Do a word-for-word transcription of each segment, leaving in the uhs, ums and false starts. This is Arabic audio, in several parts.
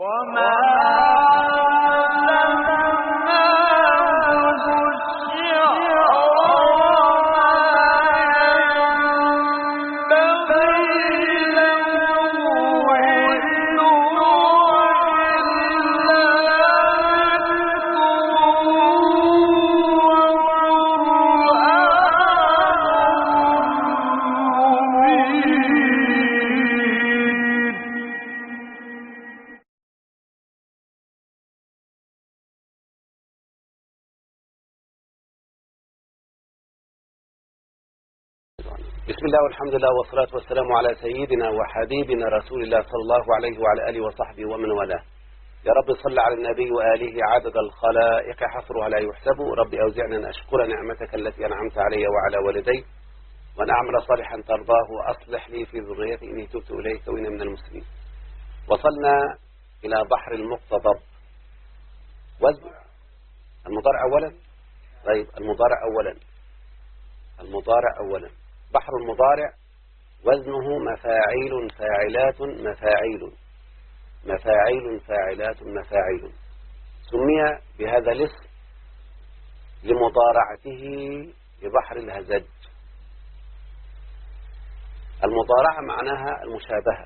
بسم الله والحمد لله والصلاة والسلام على سيدنا وحبيبنا رسول الله صلى الله عليه وعلى آله وصحبه ومن والاه. يا رب صل على النبي وآله عدد الخلائق حصرها لا يحسب. رب أوزعني أن أشكر نعمتك التي أنعمت علي وعلى والدي وأن أعمل صالحا ترضاه وأصلح لي في ذريتي إني تبت إليك وإني من المسلمين. وصلنا إلى بحر المقتضب. وزن المضارع أولا. طيب المضارع أولا المضارع أولا بحر المضارع وزنه مفاعيل فاعلات مفاعيل مفاعيل فاعلات مفاعيل. سمي بهذا الاسم لمضارعته ببحر الهزج. المضارعة معناها المشابهة،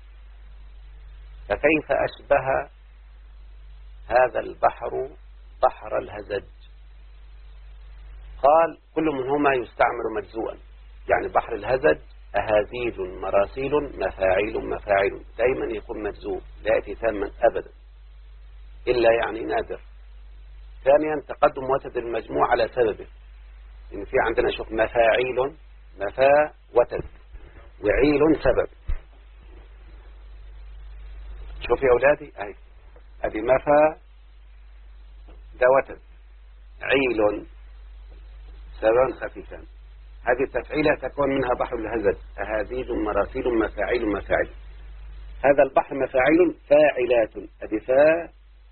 فكيف أشبه هذا البحر بحر الهزج؟ قال كل منهما يستعمل مجزوءا، يعني بحر الهزج أهازيج مراسيل مفاعيل مفاعيل، دائما يكون مجزوم لا يأتي تاما أبدا إلا يعني نادر. ثانيا تقدم وتد المجموع على سببه، إن في عندنا شوف مفاعيل مفا وتد وعيل سبب. شوف يا أولادي أهي هذه مفا ده وتد، عيل سبب خفيفان. هذه التفعيلة تكون منها بحر الهزج أهازيج مراسيل مفاعيل مفاعيل. هذا البحر مفاعيل فاعلات أدفاع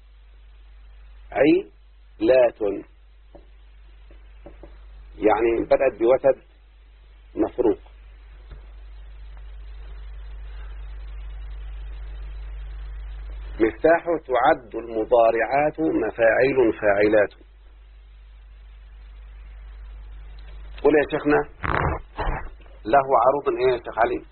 عيلات، يعني بدأت بوتد مفروق. مفتاحه تعد المضارعات مفاعيل فاعلات. قل يا شيخنا له عروض ايه يا شيخ علي؟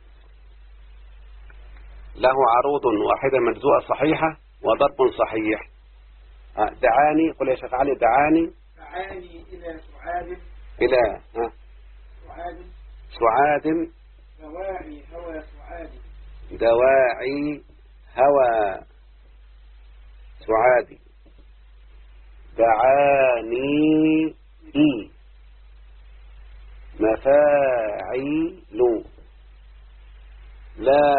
له عروض واحدة مجزوءة صحيحة وضرب صحيح. دعاني، قل يا شيخ علي دعاني دعاني إلى سعاد إلى ها سعاد سعاد دواعي هوى سعاد دواعي هوى سعاد. دعاني إي مفاعيل لا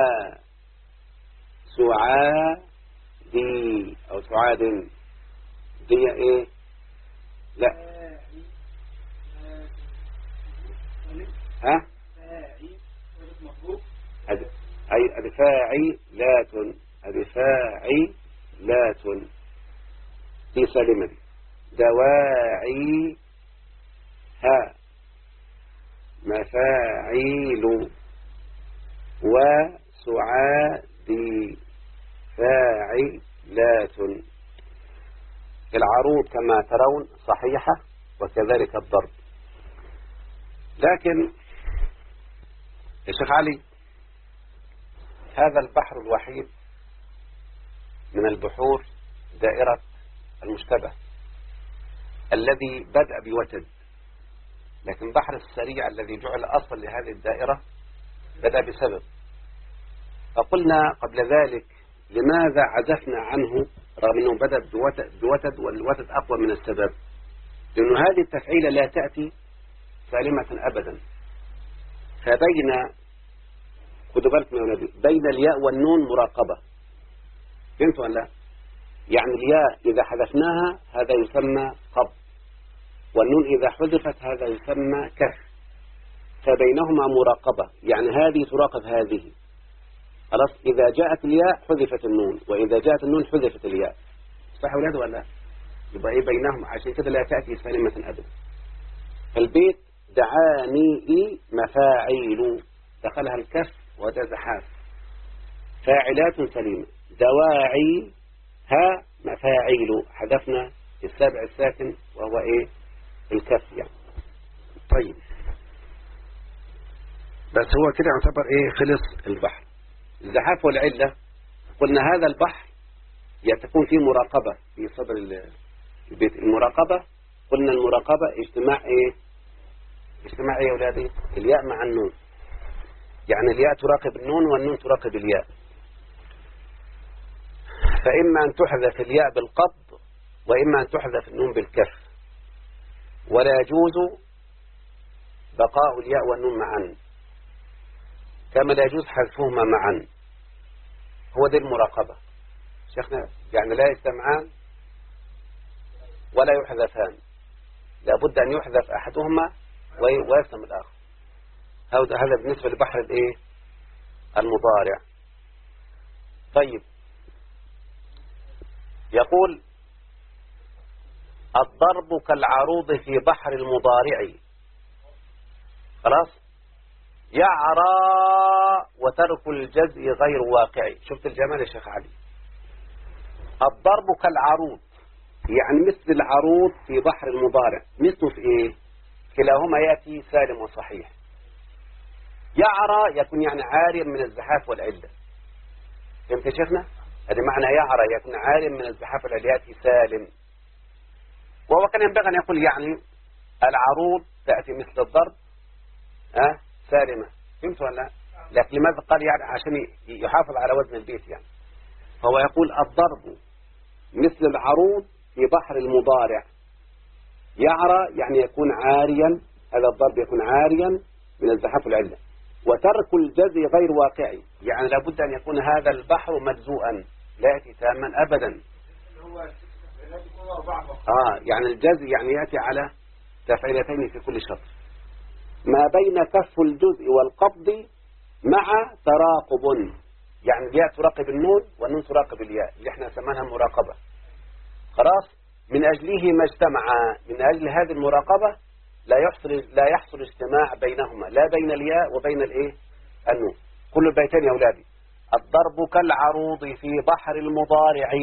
سعادي أو سعاد دي إيه؟ لا ها أي أدفاعي لات أدفاعي لات دي سالمة دي. دواعي ها مفاعيل وسعادي فاعلات. العروض كما ترون صحيحة وكذلك الضرب. لكن يا شيخ علي هذا البحر الوحيد من البحور دائرة المشتبه الذي بدأ بوتد، لكن بحر السريع الذي جعل أصل لهذه الدائرة بدأ بسبب. فقلنا قبل ذلك لماذا عزفنا عنه رغم أنه بدأ بوتد والوتد أقوى من السبب؟ لأن هذه التفعيلة لا تأتي سالمة أبدا. فبين خدوا بالكم يا ولدي بين الياء والنون مراقبة. فهمتوا ولا لا؟ يعني الياء إذا حذفناها هذا يسمى قبض، والنون إذا حذفت هذا يسمى كف، فبينهما مراقبة، يعني هذه تراقب هذه. خلاص إذا جاءت الياء حذفت النون، وإذا جاءت النون حذفت الياء. صح ولا ولا؟ يبقى إيه بينهما، عشان كده لا تأتي سالمة أبدا. البيت دعاني مفاعيل دخلها الكف وجاز حاف، فاعلات سليمة. دواعي ها مفاعيل، حذفنا السابع الساكن وهو ايه الكف يعني. طيب بس هو كده يعتبر ايه خلص البحر. الزحاف والعلة قلنا هذا البحر تكون فيه مراقبة في صدر البيت. المراقبة قلنا المراقبة اجتماع ايه اجتماع ايه يا اولادي؟ الياء مع النون، يعني الياء تراقب النون والنون تراقب الياء. فإما أن تحذف الياء بالقبض وإما أن تحذف النون بالكف، ولا يجوز بقاء الياء والنون معا كما لا يجوز حذفهما معا. هو دي المراقبة شيخنا، يعني لا يجتمعان ولا يحذفان، لابد أن يحذف أحدهما ويسلم الآخر. هذا بالنسبة لبحر الايه المضارع. طيب يقول الضرب كالعروض في بحر المضارع. خلاص. يعرى وترك الجزء غير واقعي. شفت الجمال يا شيخ علي؟ الضرب كالعروض يعني مثل العروض في بحر المضارع. مثله في ايه؟ كلاهما يأتي سالم وصحيح. يعرى يكون يعني عاريا من الزحاف والعلة. فهمت يا شيخنا؟ هذا معنى يعرى يكون عاريا من الزحاف والعلة، يأتي سالم. وهو كان ينبغي أن يقول يعني العروض تأتي مثل الضرب أه؟ سالمة. فهمت ولا لا؟ لكن لماذا قال يعني؟ عشان يحافظ على وزن البيت يعني. فهو يقول الضرب مثل العروض في بحر المضارع. يعرى يعني يكون عاريا، هذا الضرب يكون عاريا من الزحاف والعلة. وترك الجزء غير واقعي يعني لابد أن يكون هذا البحر مجزوءا لا يأتي تاما أبدا. آه يعني الجزء يعني يأتي على تفعيلتين في كل شطر. ما بين كف الجزء والقبض مع تراقب، يعني الياء تراقب النون والنون تراقب الياء اللي احنا سمعناها مراقبة. خلاص. من أجله ما اجتمعا، من أجل هذه المراقبة لا يحصل لا يحصل اجتماع بينهما، لا بين الياء وبين الايه النون. كل البيتين يا اولادي. الضرب كالعروض في بحر المضارع.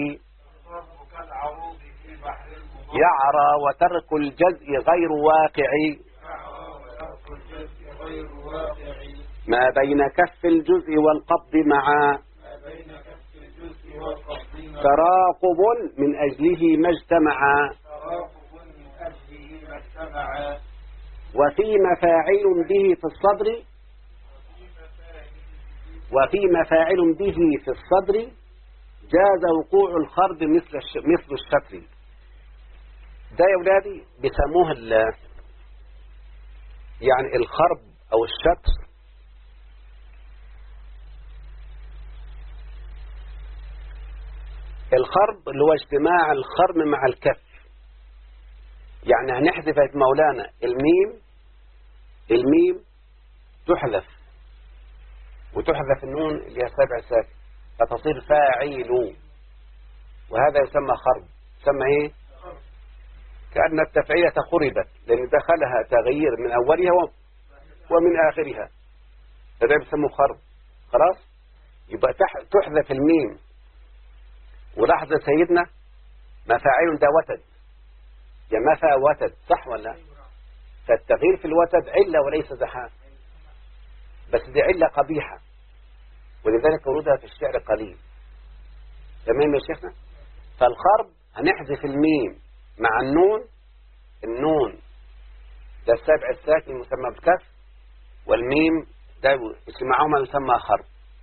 يعرى وترك الجزء غير واقعي. ما بين كف الجزء والقبض معا تراقب من أجله ما اجتمعا. وفي مفاعل به في الصدر وفي مفاعل به في الصدر جاز وقوع الخرب مثل مثل الشطر. ده يا أولادي بيسموه يعني الخرب أو الشطر. الخرب اللي هو اجتماع الخرم مع الكف. يعني هنحذف يا مولانا الميم الميم تحذف وتحذف النون اللي هي سبع ساكن فتصير فاعيل، وهذا يسمى خرب. يسمى ايه؟ كأن التفعيلة خربت لأن دخلها تغيير من أولها ومن آخرها، هذا يسمى خرب. خلاص. يبقى تحذف الميم. ولاحظ سيدنا مفاعيل ده وتد، يا مفا وتد، صح ولا؟ فالتغيير في الوتد علة وليس زحام، بس دي علة قبيحة ولذلك ورودها في الشعر قليل. تمام يا شيخنا؟ فالخرب هنحذف الميم مع النون. النون ده السابع الساكن المسمى بالكف، والميم ده اجتماعهما يسمى خرب.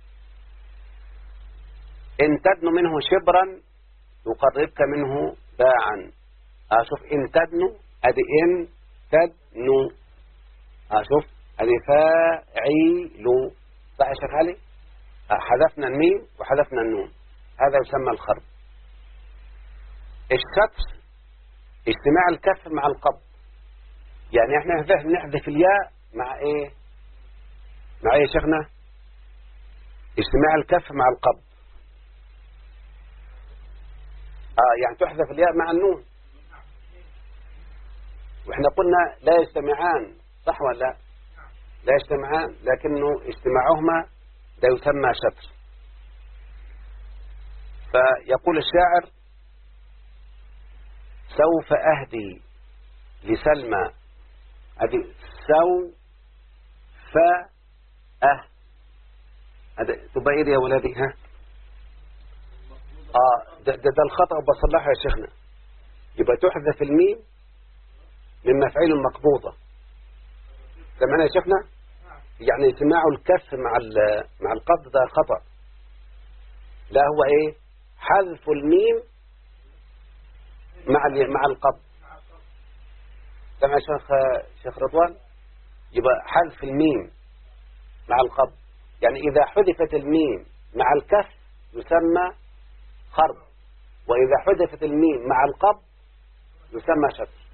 إن تدنو منه شبرا يقربك منه باعا. أشوف إن تدنو أدي إن تدنو. أشوف أدي فاعيل. صح يا شيخ علي؟ حذفنا الميم وحذفنا النون، هذا يسمى الخرب. الشطر اجتماع الكف مع القبض، يعني احنا نحذف الياء مع ايه؟ مع ايه يا شيخنا؟ اجتماع الكف مع القبض. اه يعني تحذف الياء مع النون، واحنا قلنا لا يجتمعان، صح ولا لا؟ لا يجتمعان، لكنه اجتماعهما ده يسمى شطر. فيقول الشاعر سوف أهدي لسلمى. هذه سوف أه هذا تبقى إيه يا ولادي؟ ها آه ده, ده, ده الخطأ بصلحه يا شيخنا. يبقى تحذف الميم من مفعول مقبوضة. سمعنا يا شيخنا؟ يعني اجتماع الكف مع مع القبض ده خطأ. لا هو ايه؟ حذف الميم مع مع القبض. سمع شيخ شيخ رضوان؟ يبقى حذف الميم مع القبض، يعني إذا حذفت الميم مع الكف يسمى خرب، وإذا حذفت الميم مع القبض يسمى شطر.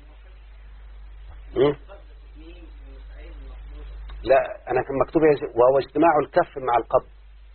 لا أنا كان مكتوب وهو اجتماع الكف مع القبض.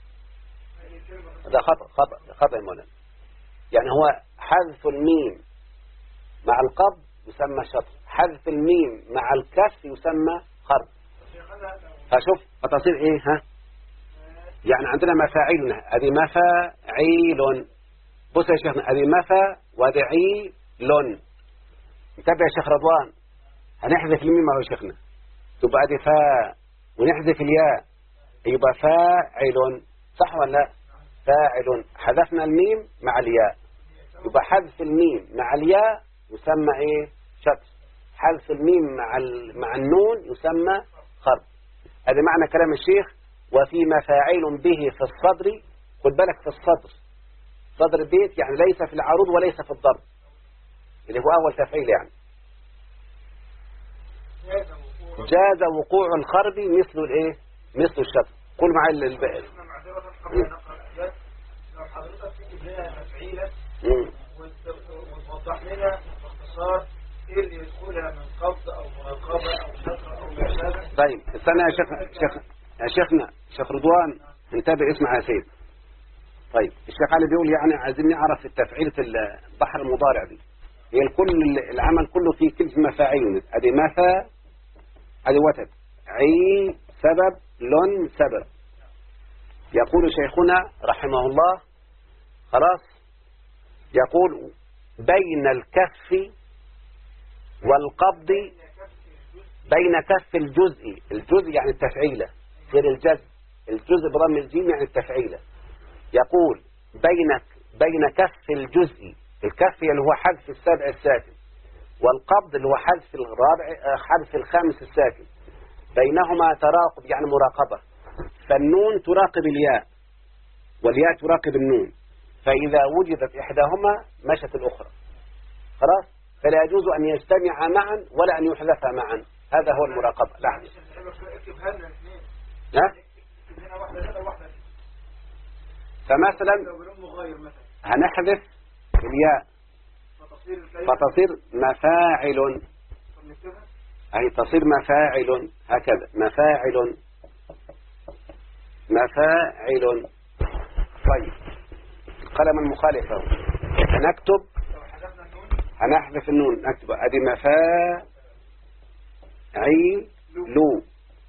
هذا خطأ خطأ خطأ يا مولانا. يعني هو حذف الميم مع القبض يسمى شطر، حذف الميم مع الكف يسمى خرب. فشوف فتصير ايه؟ ها يعني عندنا مفاعيل، هذه مفاعيل. بص يا شيخنا، هذه مفا وهذه عيل. انتبه يا شيخ رضوان، هنحذف الميم مع شيخنا تبقى هذه فاء، ونحذف الياء يبقى فاعل. صح ولا لا؟ فاعل. حذفنا الميم مع الياء يبقى حذف الميم مع الياء يسمى ايه؟ شطر. حذف الميم مع مع النون يسمى خرب. هذا معنى كلام الشيخ. وفي مفاعل به في الصدر، خد بالك في الصدر، صدر البيت يعني ليس في العروض وليس في الضرب، اللي هو أول تفعيل يعني. جاز وقوع الخرب مثل الايه؟ مثل الشطر. قول معي الباقي. لو حضرتك تيجي لنا مفعيلة وتوضح لنا باختصار ايه اللي يدخلها من قبض او مراقبة او شطر او ما شابه. طيب استنى يا شيخ شيخ يا شيخنا شيخ رضوان، انتبه اسمع يا سيد. طيب الشيخ علي بيقول يعني عايزين نعرف التفعيلة البحر المضارع دي. هي الكل العمل كله فيه كلمة مفاعيل. ادي مثا، ادي وتد، عي سبب، لن سبب. يقول شيخنا رحمه الله خلاص، يقول بين الكف والقبض، بين كف الجزء، الجزء يعني التفعيلة غير الجزء، الجزء بضم الجيم يعني التفعيلة. يقول بين بين كف الجزء، الكف اللي هو حذف السابع الساكن، والقبض اللي هو حذف الرابع حذف الخامس الساكن، بينهما تراقب يعني مراقبة. فالنون تراقب الياء والياء تراقب النون، فإذا وجدت إحداهما مشت الأخرى. خلاص، فلا يجوز أن يجتمع معا ولا أن يحذفا معا. هذا هو المراقبة. لا فمثلا هنحذف الياء فتصير مفاعل، أي تصير مفاعل هكذا، مفاعل مفاعل. طيب القلم المخالف هنكتب، هنحذف النون نكتب ادي مفاعل لو،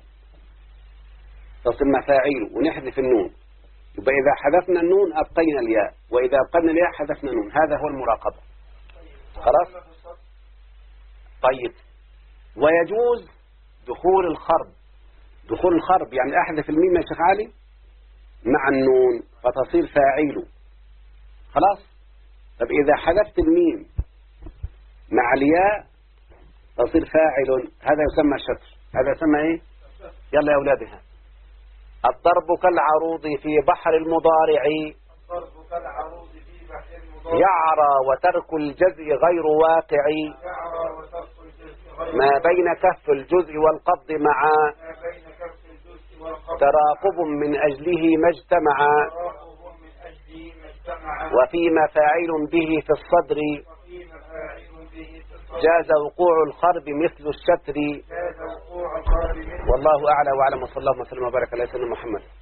تصير مفاعيل ونحذف النون. يبقى إذا حذفنا النون أبقينا الياء، وإذا أبقينا الياء حذفنا النون. هذا هو المراقبة. خلاص. طيب ويجوز دخول الخرب، دخول الخرب يعني أحذف الميم يا شيخ علي مع النون فتصير فاعيل. خلاص. طب إذا حذفت الميم مع الياء تصير فاعل، هذا يسمى شطر. هذا يسمى ايه؟ يلا يا أولادها. الضرب كالعروض في بحر المضارع، الضرب كالعروض في بحر المضارع، يعرى وترك الجزء غير واقع، يعرى وترك الجزء غير ما بين كف الجزء والقبض معا، ما بين كف الجزء والقبض تراقب من أجله ما اجتمعا، تراقب من أجله ما اجتمعا، وفي مفاعل به في الصدر، وفي مفاعل به في الصدر، جاز وقوع الخرب مثل الشتر. جاز وقوع الخرب مثل. والله أعلى وأعلم، وصلى الله وسلم وبارك على سيدنا محمد.